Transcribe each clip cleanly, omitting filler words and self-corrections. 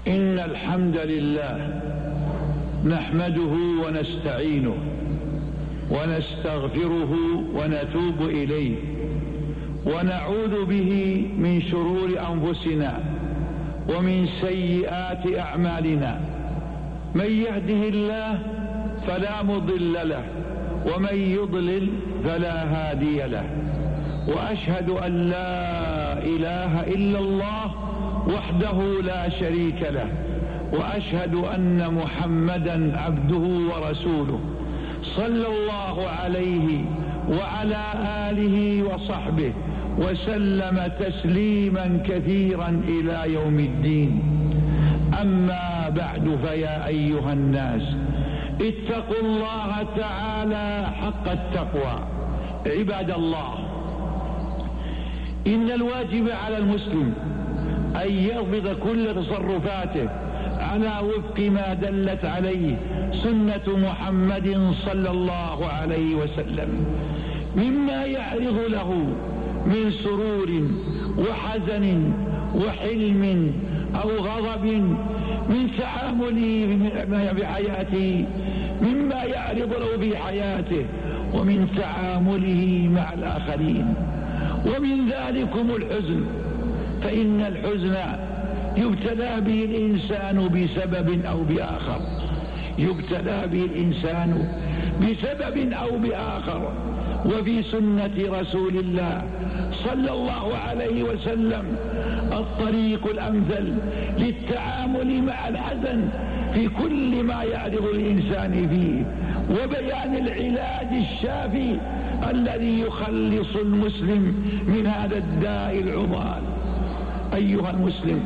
إن الحمد لله نحمده ونستعينه ونستغفره ونتوب إليه ونعوذ به من شرور أنفسنا ومن سيئات أعمالنا. من يهده الله فلا مضل له ومن يضلل فلا هادي له. وأشهد أن لا إله إلا الله وحده لا شريك له، وأشهد أن محمدا عبده ورسوله صلى الله عليه وعلى آله وصحبه وسلم تسليما كثيرا إلى يوم الدين. أما بعد، فيا أيها الناس اتقوا الله تعالى حق التقوى. عباد الله، إن الواجب على المسلم أن يضبط كل تصرفاته على وفق ما دلت عليه سنة محمد صلى الله عليه وسلم، مما يعرض له من سرور وحزن وحلم أو غضب، من تعامله بحياته، مما يعرض له في حياته، ومن تعامله مع الآخرين. ومن ذلكم الحزن، فإن الحزن يبتلى به الإنسان بسبب أو بآخر، يبتلى به الإنسان بسبب أو بآخر. وفي سنة رسول الله صلى الله عليه وسلم الطريق الأمثل للتعامل مع الحزن في كل ما يعرض الإنسان فيه، وبيان العلاج الشافي الذي يخلص المسلم من هذا الداء العضال. أيها المسلم،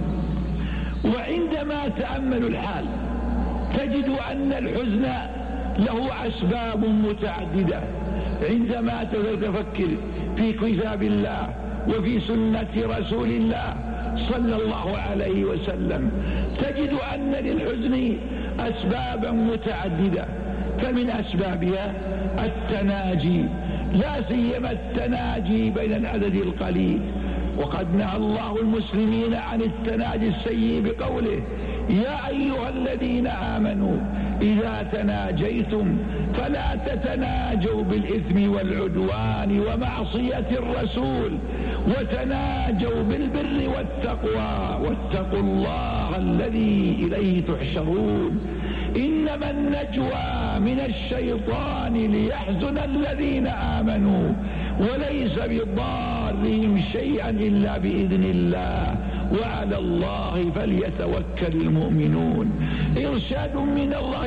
وعندما تأمل الحال تجد أن الحزن له أسباب متعددة. عندما تفكر في كتاب الله وفي سنة رسول الله صلى الله عليه وسلم تجد أن للحزن أسبابا متعددة. فمن أسبابها التناجي، لا سيما التناجي بين العدد القليل. وقد نهى الله المسلمين عن التناجي السيء بقوله: يا أيها الذين آمنوا إذا تناجيتم فلا تتناجوا بالإثم والعدوان ومعصية الرسول، وتناجوا بالبر والتقوى، واتقوا الله الذي إليه تحشرون. إنما النجوى من الشيطان ليحزن الذين آمنوا وليس بضارهم شيئا إلا بإذن الله، وعلى الله فليتوكل المؤمنون. إرشاد من الله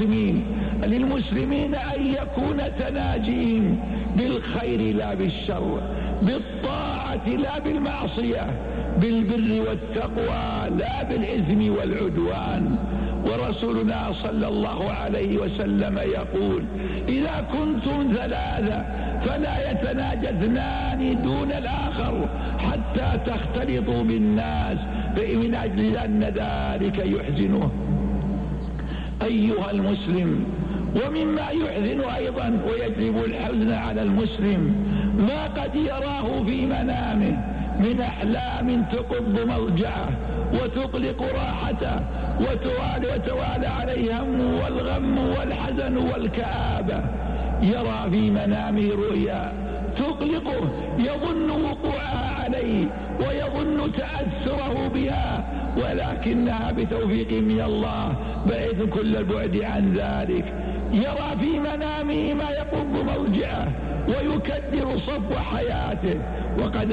للمسلمين أن يكون تناجيهم بالخير لا بالشر، بالطاعة لا بالمعصية، بالبر والتقوى لا بالإثم والعدوان. ورسولنا صلى الله عليه وسلم يقول: إذا كنتم ثلاثة فلا يتناجى اثنان دون الآخر حتى تختلطوا بالناس، من أجل أن ذلك يحزنه. أيها المسلم، ومما يحزن أيضا ويجلب الحزن على المسلم ما قد يراه في منامه من أحلام تقض مضجعه وتقلق راحته، وتوالى عليه هم والغم والحزن والكآبة. يرى في منامه رؤيا تقلقه، يظن وقوعها عليه ويظن تأثره بها، ولكنها بتوفيق من الله بعيد كل البعد عن ذلك. يرى في منامه ما يقض موجعه ويكدر صفو حياته، وقد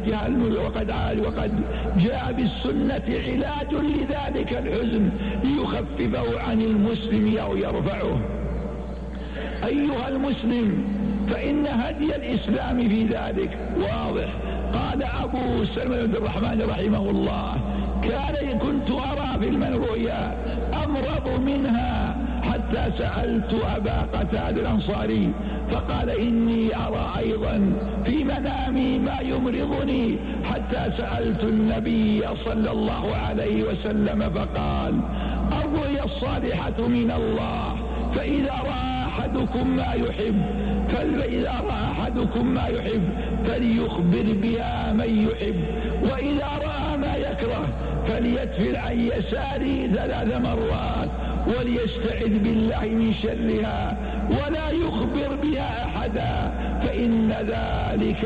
جاء بالسنة علاج لذلك الحزن ليخففه عن المسلم أو يرفعه. أيها المسلم، فإن هدي الإسلام في ذلك واضح. قال أبو سلمة بن الرحمن رحمه الله: كنت أرى في الرؤيا أمرض منها حتى سألت أبا قتادة الأنصاري فقال: إني أرى أيضا في منامي ما يمرضني، حتى سألت النبي صلى الله عليه وسلم فقال: الرؤيا الصالحة من الله، فإذا رأى أحدكم ما يحب فليخبر بها من يحب، وإذا رأى ما يكره يكره فليتفل عن يساره 3 مرات وليستعذ بالله من شرها ولا يخبر بها أحدا فإن ذلك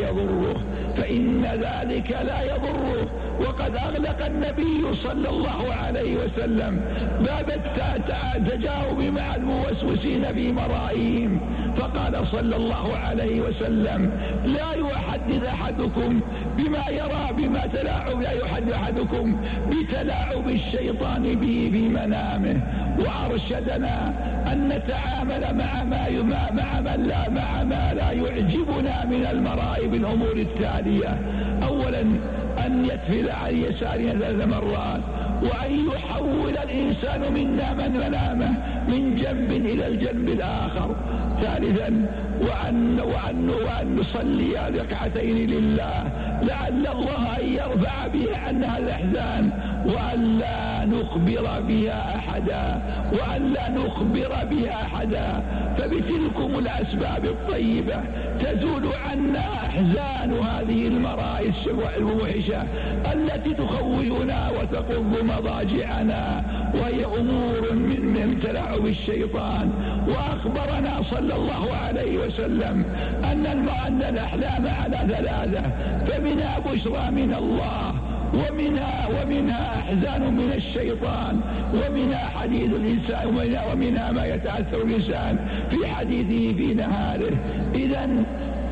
لا يضره. وقد أغلق النبي صلى الله عليه وسلم باب التجاوب مع الموسوسين في مرائهم، فقال صلى الله عليه وسلم: لا يحدث أحدكم بما يرى لا يحدث أحدكم بتلاعب الشيطان به في منامه. وأرشدنا أن نتعامل مع ما لا يعجبنا من المرائب الأمور التالية: أولا أن يتفل عن يساره 3 مرات، وأن يحول الإنسان منا من منامه من جنب إلى الجنب الآخر. ثالثا وأن نصلي 2 ركعتين لله لعل الله أن يرفع بها عنها الأحزان، وأن لا نخبر بها أحدا فبتلكم الأسباب الطيبة تزول عنا أحزان هذه المرائي الموحشة التي تخوفنا وتقض مضاجعنا، وهي أمور من تلاعب الشيطان. وأخبرنا صلى الله عليه وسلم أن الأحلام على 3، فمنها بشرى من الله، ومنها أحزان من الشيطان، ومنها حديث الإنسان، ومنها ما يتأثر الإنسان في حديثه في نهاره. إذن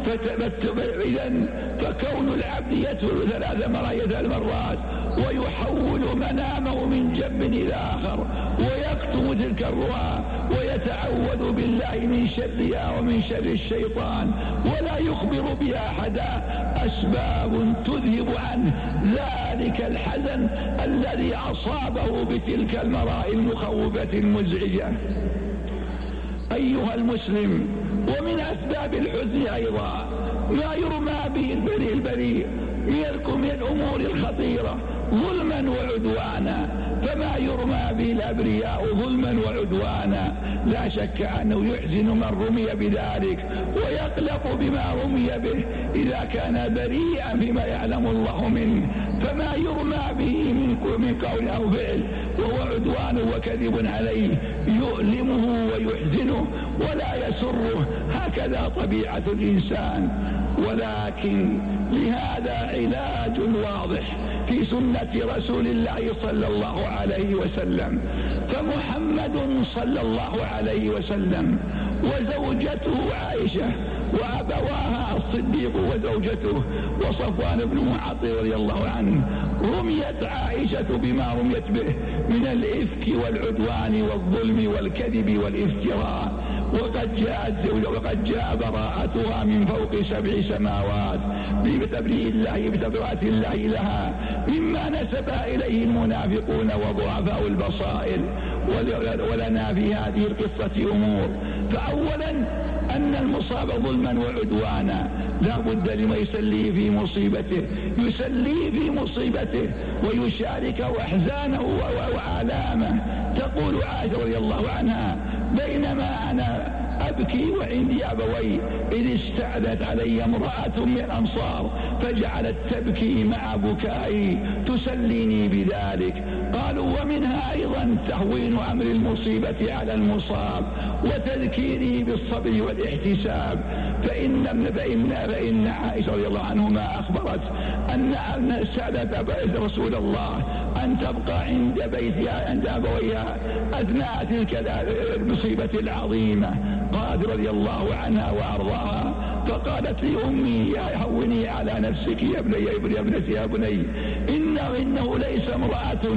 فكون العبد يتفل 3 مرات ويحول منامه من جنب إلى آخر ويكتم تلك الرؤى ويتعوذ بالله من شرها ومن شر الشيطان ولا يخبر بها أحدا أسباب تذهب عنه ذلك الحزن الذي أصابه بتلك المرائي المخوفة المزعجة. أيها المسلم، ومن أسباب الحزن أيضا ما يرمى به البريء من الأمور الخطيرة ظلما وعدوانا، فما يرمى به الأبرياء ظلما وعدوانا لا شك أنه يحزن من رمي بذلك ويقلق بما رمي به إذا كان بريئا بما يعلم الله منه. فما يرمى به من قول أو فعل وهو عدوان وكذب عليه يؤلمه ويحزنه ولا يسره، هكذا طبيعة الإنسان. ولكن لهذا علاج واضح في سنة رسول الله صلى الله عليه وسلم. فمحمد صلى الله عليه وسلم وزوجته عائشة وأبواها الصديق وزوجته وصفوان بن معطل رضي الله عنه رميت عائشة بما رميت به من الإفك والعدوان والظلم والكذب والافتراء، وقد جاء براءتها من فوق 7 سماوات بتبرئة الله لها مما نسب إليه المنافقون وضعفاء البصائر. ولنا في هذه القصة أمور. فأولا أن المصاب ظلما وعدوانا لا بد لما يسليه في مصيبته ويشارك أحزانه وآلامه. تقول عائشة رضي الله عنها: بينما أنا أبكي وعندي أبوي إذ استعدت علي امرأة من الأنصار فجعلت تبكي مع بكائي تسليني بذلك. قالوا: ومنها أيضا تهوين أمر المصيبة على المصاب وتذكيره بالصبر والاحتساب. فإن عائشة رضي الله عنهما أخبرت أن استعدت رسول الله أن تبقى عند بيتها عند أبويها أثناء تلك المصيبة العظيمة. قالت رضي الله عنها وأرضاها فقالت لي أمي: هوني على نفسك يا ابنتي يا بني، إنه ليست امرأة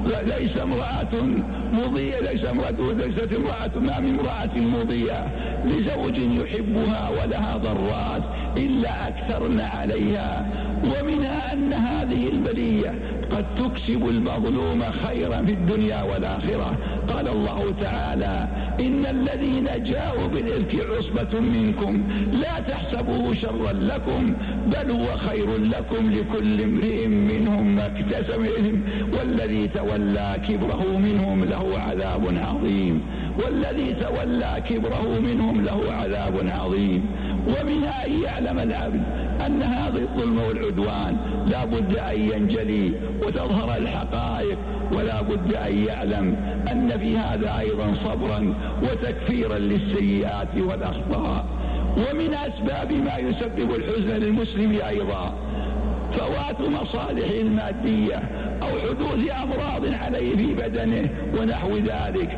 ما من امرأة مضية لزوج يحبها ولها ضرات إلا أكثرن عليها. ومنها أن هذه البلية قد تكسب المظلوم خيرا في الدنيا والآخرة. قال الله تعالى: إن الذين جاءوا بالإفك عصبة منكم لا تحسبوه شرا لكم بل هو خير لكم لكل امرئ منهم ما اكتسبهم والذي تولى كبره منهم له عذاب عظيم، والذي تولى كبره منهم له عذاب عظيم. ومنها أن يعلم العبد أن هذا الظلم والعدوان لا بد أن ينجلي وتظهر الحقائق، ولا بد أن يعلم أن في هذا أيضا صبرا وتكفيرا للسيئات والأخطاء. ومن أسباب ما يسبب الحزن للمسلم أيضا فوات مصالح المادية أو حدوث أمراض عليه في بدنه ونحو ذلك.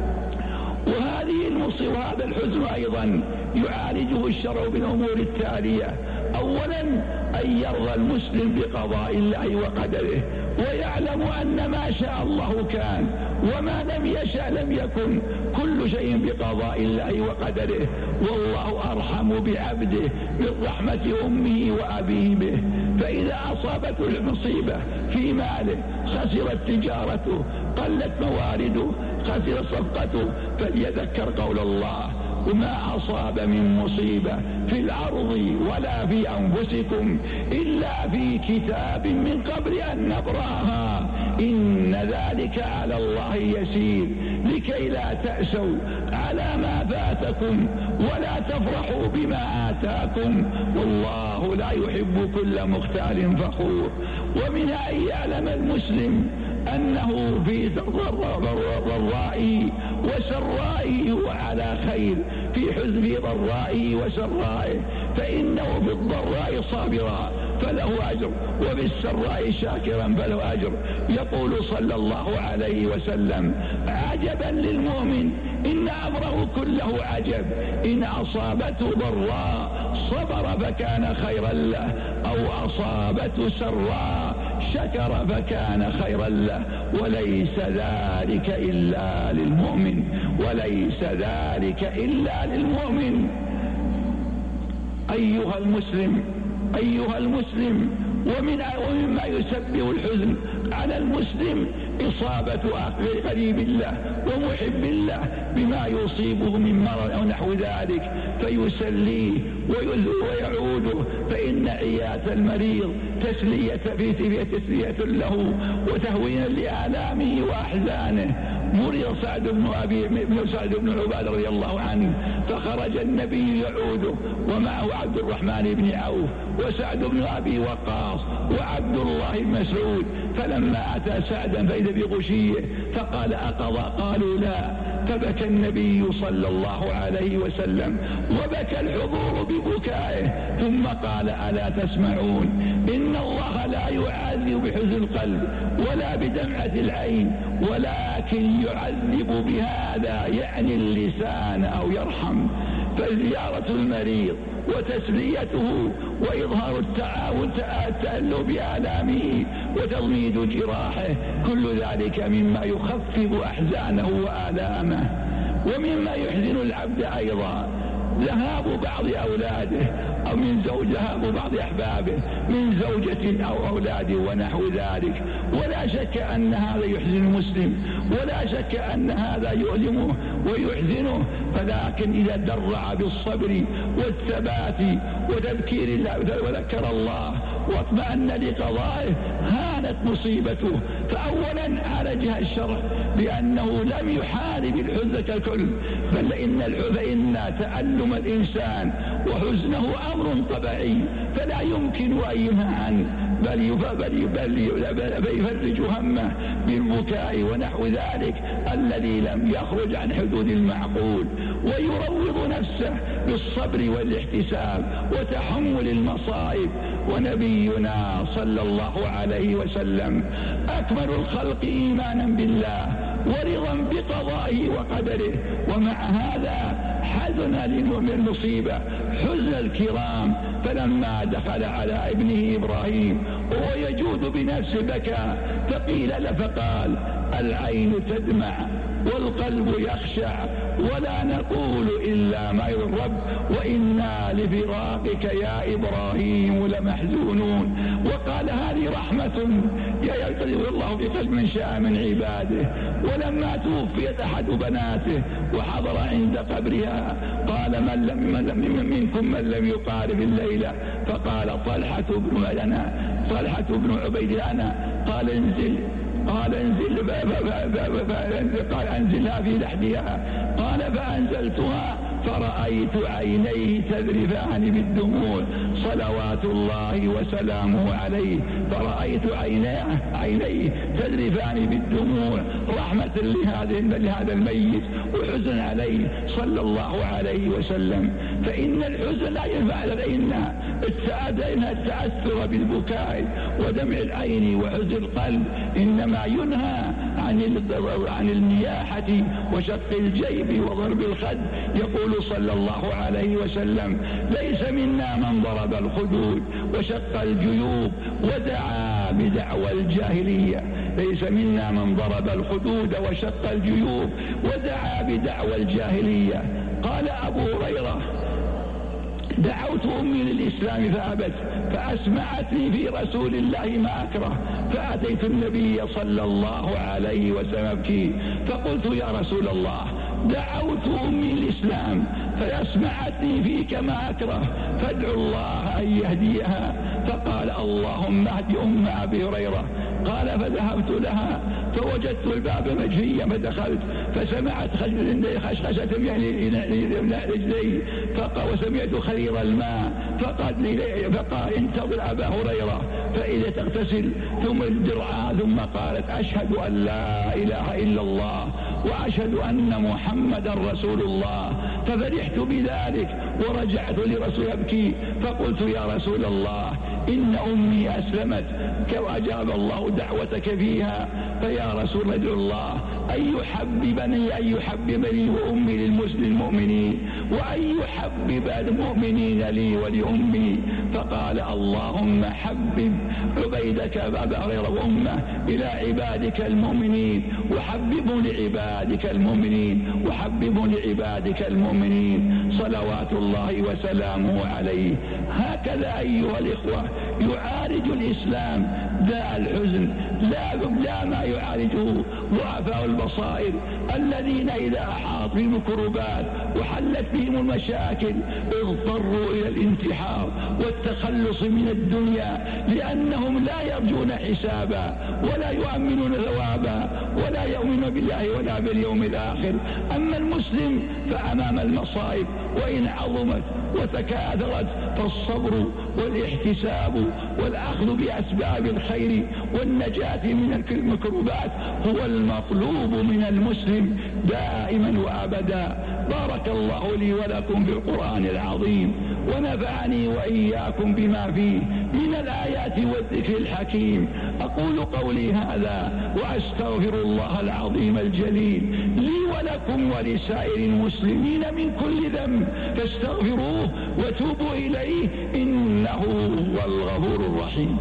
وهذه المصيبة وهذا الحزن أيضا يعالجه الشرع بالأمور التالية: أولا أن يرضى المسلم بقضاء الله وقدره، ويعلم أن ما شاء الله كان وما لم يشأ لم يكن، كل شيء بقضاء الله وقدره، والله أرحم بعبده من رحمة أمه وأبيه به. فإذا أصابته المصيبة في ماله، خسرت تجارته، قلت موارده، خسر صفقته، فليذكر قول الله: وما أصاب من مصيبة في الأرض ولا في أنفسكم إلا في كتاب من قبل أن نبرأها إن ذلك على الله يسير، لكي لا تأسوا على ما فاتكم ولا تفرحوا بما آتاكم والله لا يحب كل مختال فخور. ومنها أن يعلم المسلم أنه في ضرائه وسرائه هو على خير، في حزن ضرائه وسرائه، فإنه بالضراء صابرا فله أجر، وبالسراء شاكرا فله أجر. يقول صلى الله عليه وسلم: عجبا للمؤمن إن أمره كله عجب، إن أصابته ضراء صبر فكان خيرا له، أو أصابته سراء شكر فكان خيرا له، وليس ذلك إلا للمؤمن، وليس ذلك إلا للمؤمن. أيها المسلم، ومما يسبب الحزن على المسلم إصابة قريب الله ومحب الله بما يصيبه من مرض أو نحو ذلك فيسليه ويعوده، فإن عيادة المريض تسلية له وتهوينا لآلامه وأحزانه. مرض سعد بن عبادة رضي الله عنه، فخرج النبي يعوده ومعه عبد الرحمن بن عوف وسعد بن أبي وقاص وعبد الله بن مسعود، فلما أتى سعدا فإذا بغشيه فقال: أقضى؟ قالوا لا. فبكى النبي صلى الله عليه وسلم وبكى الحضور ببكائه، ثم قال: ألا تسمعون؟ إن الله لا يعذب بحزن القلب ولا بدمعة العين، ولكن يعذب بهذا يعني اللسان أو يرحم. فزيارة المريض وتسليته وإظهار التألم بآلامه وتضميد جراحه، كل ذلك مما يخفف أحزانه وآلامه. ومما يحزن العبد أيضا ذهاب بعض أولاده أو ذهاب بعض أحبابه من زوجة أو أولاد ونحو ذلك، ولا شك أن هذا يحزن المسلم، ولا شك أن هذا يؤلمه ويحزنه، فلكن إذا درع بالصبر والثبات وتذكير الله وذكر الله واطمأن لقضائه هانت مصيبته. فأولا عالجها الشرع بأنه لم يحارب الحزن كالكل، بل فإن تألم الإنسان وحزنه أمر طبيعي فلا يمكن أن ينهى عنه، بل يفرج همه بالبكاء ونحو ذلك الذي لم يخرج عن حدود المعقول، ويروض نفسه بالصبر والاحتساب وتحمل المصائب. ونبينا صلى الله عليه وسلم أكمل الخلق إيمانا بالله ورضا بقضائه وقدره، ومع هذا حزن للمصيبة حزن الكرام، فلما دخل على ابنه إبراهيم وهو يجود بنفسه بكى، فقيل له فقال: العين تدمع والقلب يخشع ولا نقول إلا ما يرضي الرب وإنا لفراقك يا إبراهيم لمحزونون. وقال هذه رحمة يلتقي الله في قلب من شاء من عباده. ولما توفيت أحد بناته وحضر عند قبرها قال منكم من لم يقارب الليلة؟ فقال طلحة بن عبيد أنا. قال انزل قال انزلها في لحدها. قال فأنزلتها فرأيت عينيه تذرفان بالدموع صلوات الله وسلامه عليه. فرأيت عينيه تذرفان بالدموع رحمة لهذا الميت وحزن عليه صلى الله عليه وسلم. فإن الحزن لا ينفع لدينا التأثر بالبكاء ودمع العين وحزن القلب، إنما ينهى عن النياحة وشق الجيب وضرب الخد. يقول صلى الله عليه وسلم ليس منا من ضرب الخدود وشق الجيوب ودعا بدعوى الجاهلية. ليس منا من ضرب الخدود وشق الجيوب ودعا بدعوى الجاهلية. قال أبو هريرة دعوت أمي للإسلام فأبت فأسمعتني في رسول الله ما أكره فأتيت النبي صلى الله عليه وسلم أبكي فقلت يا رسول الله دعوت أمي الإسلام فأسمعتني فيك ما أكره فادعو الله أن يهديها. فقال اللهم اهد أم أبي هريرة. قال فذهبت لها فوجدت الباب مجهيا فدخلت فسمعت خشخشة رجلي وسمعت خرير الماء فقال انتظر أبا هريرة فإذا تغتسل ثم الدرعا ثم قالت أشهد أن لا إله إلا الله وأشهد أن محمدا رسول الله. ففرحت بذلك ورجعت لرسول أبكي فقلت يا رسول الله إن أمي أسلمت وأجاب الله دعوتك فيها. فيا رسول ادعو الله أن يحببني وأمي للمؤمنين وأن يحبب المؤمنين لي ولأمي. فقال اللهم حبب عبيدك أبا هريرة وأمه إلى عبادك المؤمنين وحببوا لعبادك المؤمنين صلوات الله وسلامه عليه. هكذا أيها الإخوة يعالج الإسلام داء الحزن لا ما يعالجه ضعفاء البصائر الذين إذا أحاط بهم الكربات وحلت بهم المشاكل اضطروا إلى الانتحار والتخلص من الدنيا لأنهم لا يرجون حسابا ولا يؤمنون ثوابا ولا يؤمنون بالله ولا باليوم الآخر. أما المسلم فأمام المصائب وإن عظمت وتكاثرت فالصبر والاحتساب والأخذ بأسباب الخير والنجاة من المكروبات هو المطلوب من المسلم دائما وأبدا. بارك الله لي ولكم بالقرآن العظيم ونفعني وإياكم بما فيه من الآيات والذكر الحكيم. أقول قولي هذا وأستغفر الله العظيم الجليل لي ولكم ولسائر المسلمين من كل ذنب فاستغفروه وتوبوا إليه إنه هو الغفور الرحيم.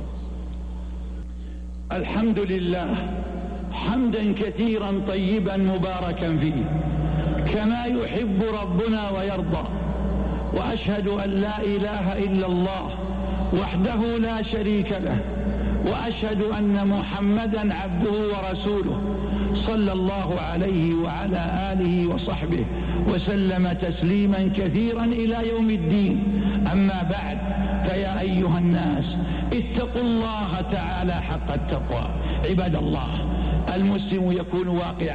الحمد لله حمدا كثيرا طيبا مباركا فيه كما يحب ربنا ويرضى. وأشهد أن لا إله إلا الله وحده لا شريك له وأشهد أن محمدا عبده ورسوله صلى الله عليه وعلى آله وصحبه وسلم تسليما كثيرا إلى يوم الدين. أما بعد فيا أيها الناس اتقوا الله تعالى حق التقوى. عباد الله المسلم يكون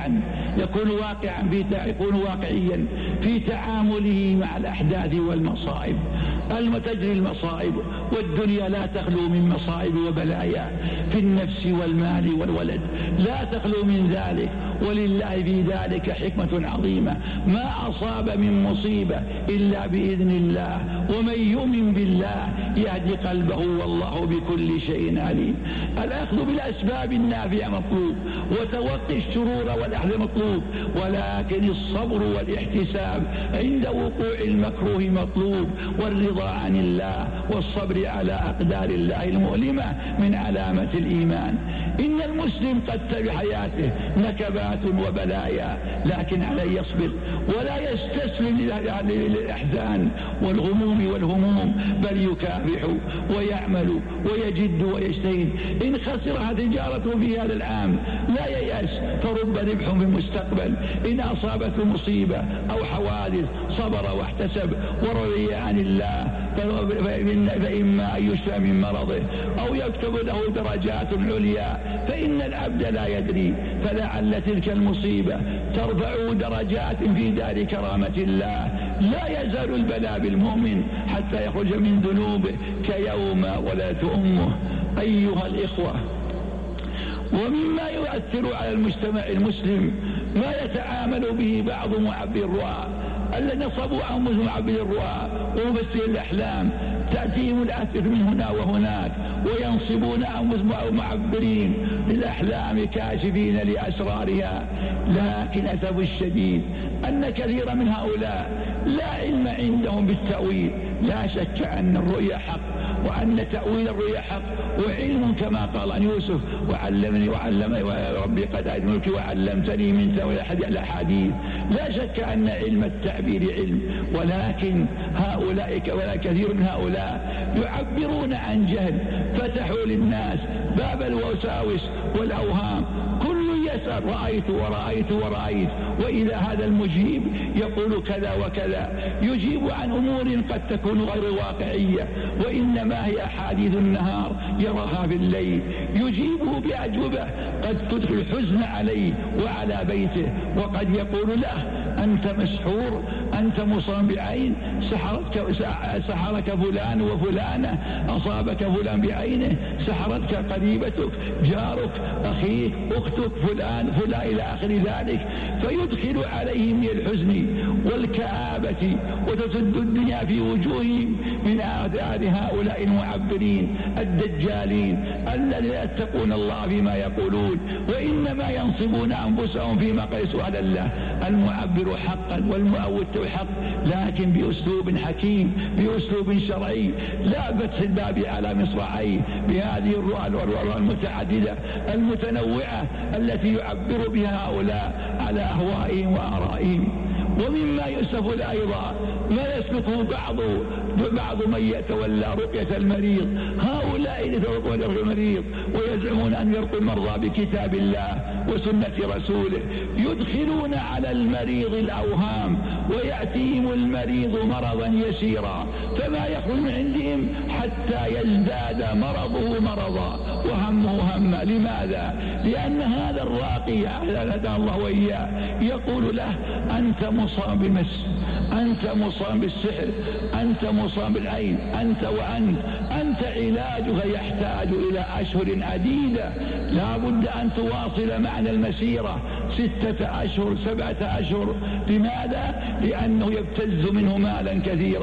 واقعيا في تعامله مع الأحداث والمصائب. تجري المصائب والدنيا لا تخلو من مصائب وبلايا في النفس والمال والولد لا تخلو من ذلك ولله في ذلك حكمة عظيمة. ما أصاب من مصيبة إلا بإذن الله ومن يؤمن بالله يهدي قلبه والله بكل شيء عليم. الأخذ بالأسباب النافعة مطلوب وتوقي الشرور والأحزان مطلوب ولكن الصبر والاحتساب عند وقوع المكروه مطلوب والرضا عن الله والصبر على أقدار الله المؤلمة من علامة الإيمان. إن المسلم قد في حياته نكبات وبلايا، لكن عليه يصبر ولا يستسلم للأحزان والغموم والهموم، بل يكافح ويعمل ويجد ويجتهد. إن خسرها تجارته في هذا العام لا ييأس، فرب ربح في المستقبل. إن أصابته مصيبة أو حوادث صبر واحتسب ورضي عن الله، فإما أن يشفى من مرضه أو يكتب له درجات عليا، فإن العبد لا يدري، فلعل تلك المصيبة ترفع درجات في دار كرامة الله. لا يزال البلاء بالمؤمن حتى يخرج من ذنوبه كيوم ولدته أمه. أيها الإخوة، ومما يؤثر على المجتمع المسلم ما يتعامل به بعض معبر الرؤى الذين نصبوا أنفسهم معبر الرؤى ومفسر الأحلام، تأتيهم الآثار من هنا وهناك وينصبون أنفسهم معبرين للأحلام كاشفين لأسرارها. لكن أسف الشديد أن كثيرا من هؤلاء لا علم عندهم بالتأويل. لا شك أن الرؤيا حق، وأن تأويل الرؤيا حق وعلم، كما قال عن يوسف: وعلمني ربي قد أدملك وعلمتني من تأويل الأحاديث. لا شك أن علم التعبير علم، ولكن ولا كثير من هؤلاء يعبرون عن جهل، فتحوا للناس باب الوساوس والأوهام. كل يسأل رأيت ورأيت ورأيت، وإذا هذا المجيب يقول كذا وكذا، يجيب عن أمور قد تكون غير واقعية، وإنما هي أحاديث النهار يراها في الليل. يجيبه بأجوبة قد تدخل الحزن عليه وعلى بيته، وقد يقول له: أنت مسحور، أنت مصاب بعين، سحرك فلان وفلانة، أصابك فلان بعينه، سحرتك قريبتك، جارك، أخيك، أختك، فلان إلى آخر ذلك. فيدخل عليهم من الحزن والكآبة وتسد الدنيا في وجوههم من آثار هؤلاء المعبرين الدجالين الذين يتقون الله فيما يقولون، وإنما ينصبون أنفسهم فيما قيسوا على الله. المعبر حقا والمؤول حق، لكن بأسلوب حكيم، بأسلوب شرعي، لا فتح الباب على مصراعيه بهذه الرؤى المتعددة المتنوعة التي يعبر بها هؤلاء على أهوائهم وآرائهم. ومما يؤسف أيضا ما يسلكه بعض من يتولى رقية المريض. هؤلاء يتولون رقية المريض ويزعمون أن يرقوا المرضى بكتاب الله وسنة رسوله، يدخلون على المريض الأوهام، ويأتيهم المريض مرضا يسيرا، فما يخرج من عندهم حتى يزداد مرضه مرضا وهمه هما. لماذا؟ لأن هذا الراقي هدانا الله وإياه يقول له: أنت مصاب بالمس، أنت مصاب بالسحر، أنت مصاب بالعين، أنت علاجك يحتاج إلى أشهر عديدة، لا بد أن تواصل معنا المسيرة 6 أشهر 7 أشهر. لماذا؟ لأنه يبتز منه مالا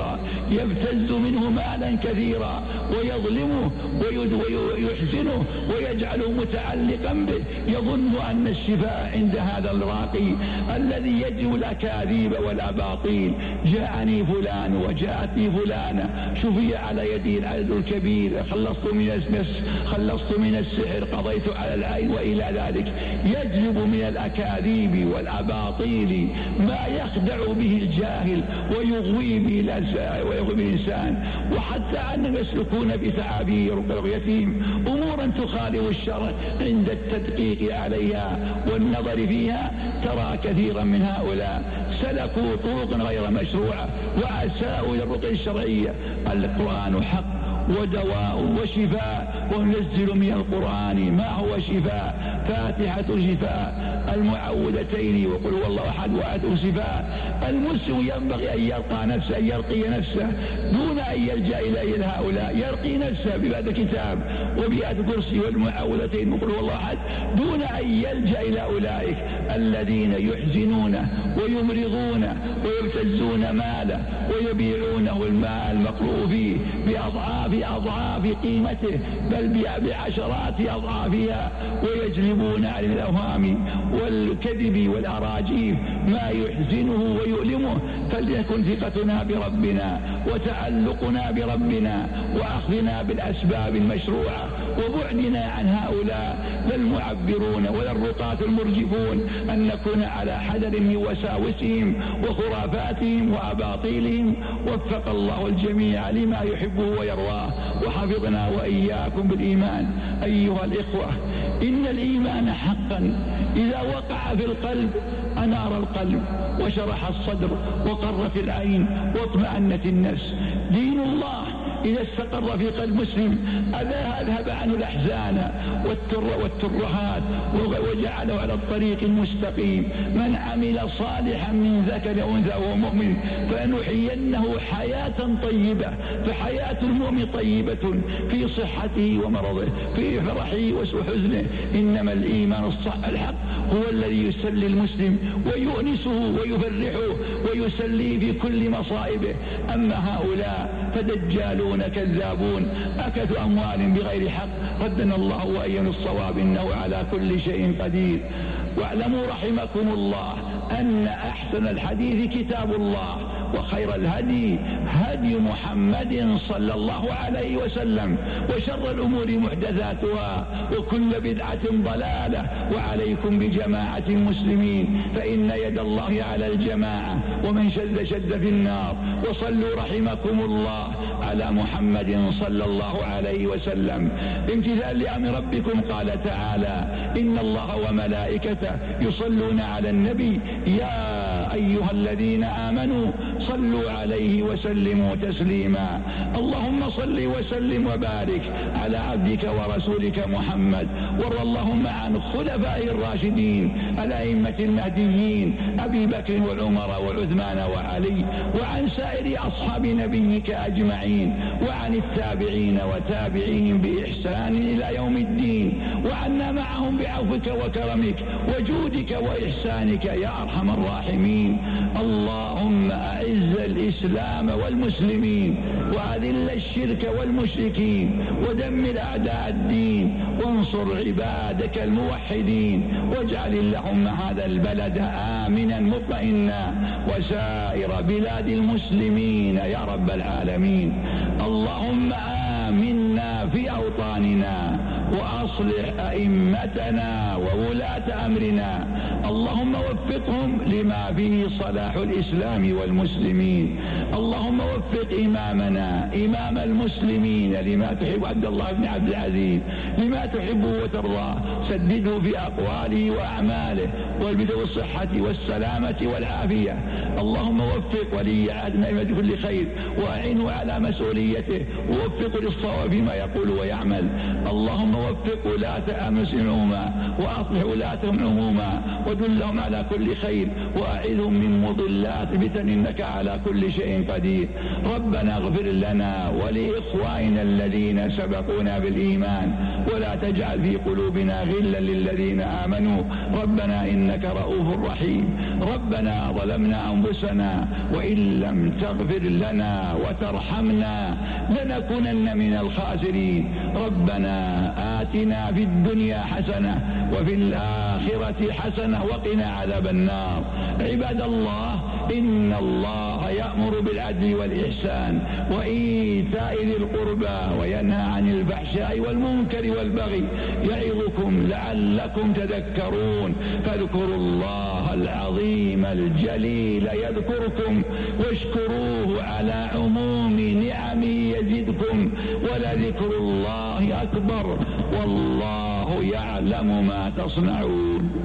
كثيرا ويظلمه ويحزنه ويجعله متعلقا به، يظن أن الشفاء عند هذا الراقي الذي يجب الأكاذيب والأباطيل. جاءني فلان وجاءتني فلانة، شفي على يدي العدد الكبير، خلصت من السحر، قضيت على العين، وإلى ذلك. يجلب من الأكاذيب والأباطيل ما يخدع به الجاهل ويغوي به الإنسان. وحتى أن يسلكون بتعابير رقيتهم أمورا تخالف الشرع عند التدقيق عليها والنظر فيها. ترى كثيرا من هؤلاء سلكوا طرقا غير مشروعة وأساءوا إلى الرقية الشرعية. القرآن حق ودواء وشفاء، وننزل من القرآن ما هو شفاء: فاتحة شفاء، المعوذتين وقل هو الله أحد وآية شفاء. المسلم ينبغي أن يرقي نفسه دون أن يلجأ إلى هؤلاء، يرقي نفسه بهذا الكتاب وبآية الكرسي والمعوذتين وقل هو الله أحد، دون أن يلجأ إلى أولئك الذين يحزنونه ويمرضونه ويبتزون ماله ويبيعونه الماء المقروء فيه بأضعاف أضعاف قيمته بل بعشرات أضعافها، ويجلبون على الأوهام والكذب والأراجيف ما يحزنه ويؤلمه. فليكن ثقتنا بربنا وتعلقنا بربنا وأخذنا بالأسباب المشروعة وبعدنا عن هؤلاء لا المعبرون ولا الرقاة المرجفون، أن نكون على حذر من وساوسهم وخرافاتهم وأباطيلهم. وفق الله الجميع لما يحبه ويرواه، وحفظنا وإياكم بالإيمان. أيها الإخوة، إن الإيمان حقا إذا وقع في القلب أنار القلب وشرح الصدر وقرت العين واطمأنت النفس. دين الله إذا استقر في قلب مسلم أذهب عنه الأحزان والترهات وجعله على الطريق المستقيم. من عمل صالحا من ذكر أو أنثى وهو مؤمن فنحيينه حياة طيبة. فحياة المؤمن طيبة في صحته ومرضه، في فرحه وحزنه. إنما الإيمان الحق هو الذي يسلي المسلم ويؤنسه ويفرحه ويسليه في كل مصائبه. أما هؤلاء فدجالون كذابون أكلوا أموال بغير حق. ردنا الله وإيانا الصواب، إنه على كل شيء قدير. واعلموا رحمكم الله أن أحسن الحديث كتاب الله، وخير الهدي هدي محمد صلى الله عليه وسلم، وشر الأمور محدثاتها، وكل بدعة ضلالة. وعليكم بجماعة المسلمين فإن يد الله على الجماعة، ومن شد في النار. وصلوا رحمكم الله على محمد صلى الله عليه وسلم. امتثال لأمر ربكم قال تعالى: إن الله وملائكته يصلون على النبي يا أيها الذين آمنوا صلوا عليه وسلموا تسليما. اللهم صل وسلم وبارك على عبدك ورسولك محمد. وارض اللهم عن خلفاء الراشدين الأئمة المهديين أبي بكر وعمر وعثمان وعلي، وعن سائر أصحاب نبيك أجمعين، وعن التابعين وتابعين بإحسان إلى يوم الدين، وعنا معهم بعفوك وكرمك وجودك وإحسانك يا أرحم الراحمين. اللهم أعز الإسلام والمسلمين، وأذل الشرك والمشركين، ودمر أعداء الدين، وانصر عبادك الموحدين. واجعل اللهم هذا البلد آمنا مطمئنا، وسائر بلاد المسلمين يا رب العالمين. اللهم آمنا في أوطاننا، وأصلح أئمتنا وولاة أمرنا. اللهم وفقهم لما فيه صلاح الإسلام والمسلمين. اللهم وفق إمامنا إمام المسلمين لما تحب، عبد الله بن عبد العزيز، لما تحبه وترضاه. سدده في أقواله وأعماله، والبدء والصحة والسلامة والعافية. اللهم وفق ولي عهدنا إلى كل خير، وأعنه على مسؤوليته، ووفقه للصواب فيما يقول ويعمل. اللهم وفق ولاة أمس عموما، وأصلح ولاتهم عموما، ودلهم على كل خير، وأعذهم من مضلات فتن، إنك على كل شيء قدير. ربنا اغفر لنا ولإخواننا الذين سبقونا بالإيمان، ولا تجعل في قلوبنا غلا للذين آمنوا. ربنا إنك رؤوف رحيم. ربنا ظلمنا أنفسنا، وإن لم تغفر لنا وترحمنا لنكونن من الخاسرين. ربنا آتنا في الدنيا حسنة وفي الآخرة حسنة وقنا عذاب النار. عباد الله، إن الله يأمر بالعدل والإحسان وإيتاء ذي القربى، وينهى عن الفحشاء والمنكر والبغي، يعظكم لعلكم تذكرون. فاذكروا الله العظيم الجليل يذكركم، واشكروه على عموم نعمه يزدكم، ولذكر الله أكبر، والله يعلم ما تصنعون.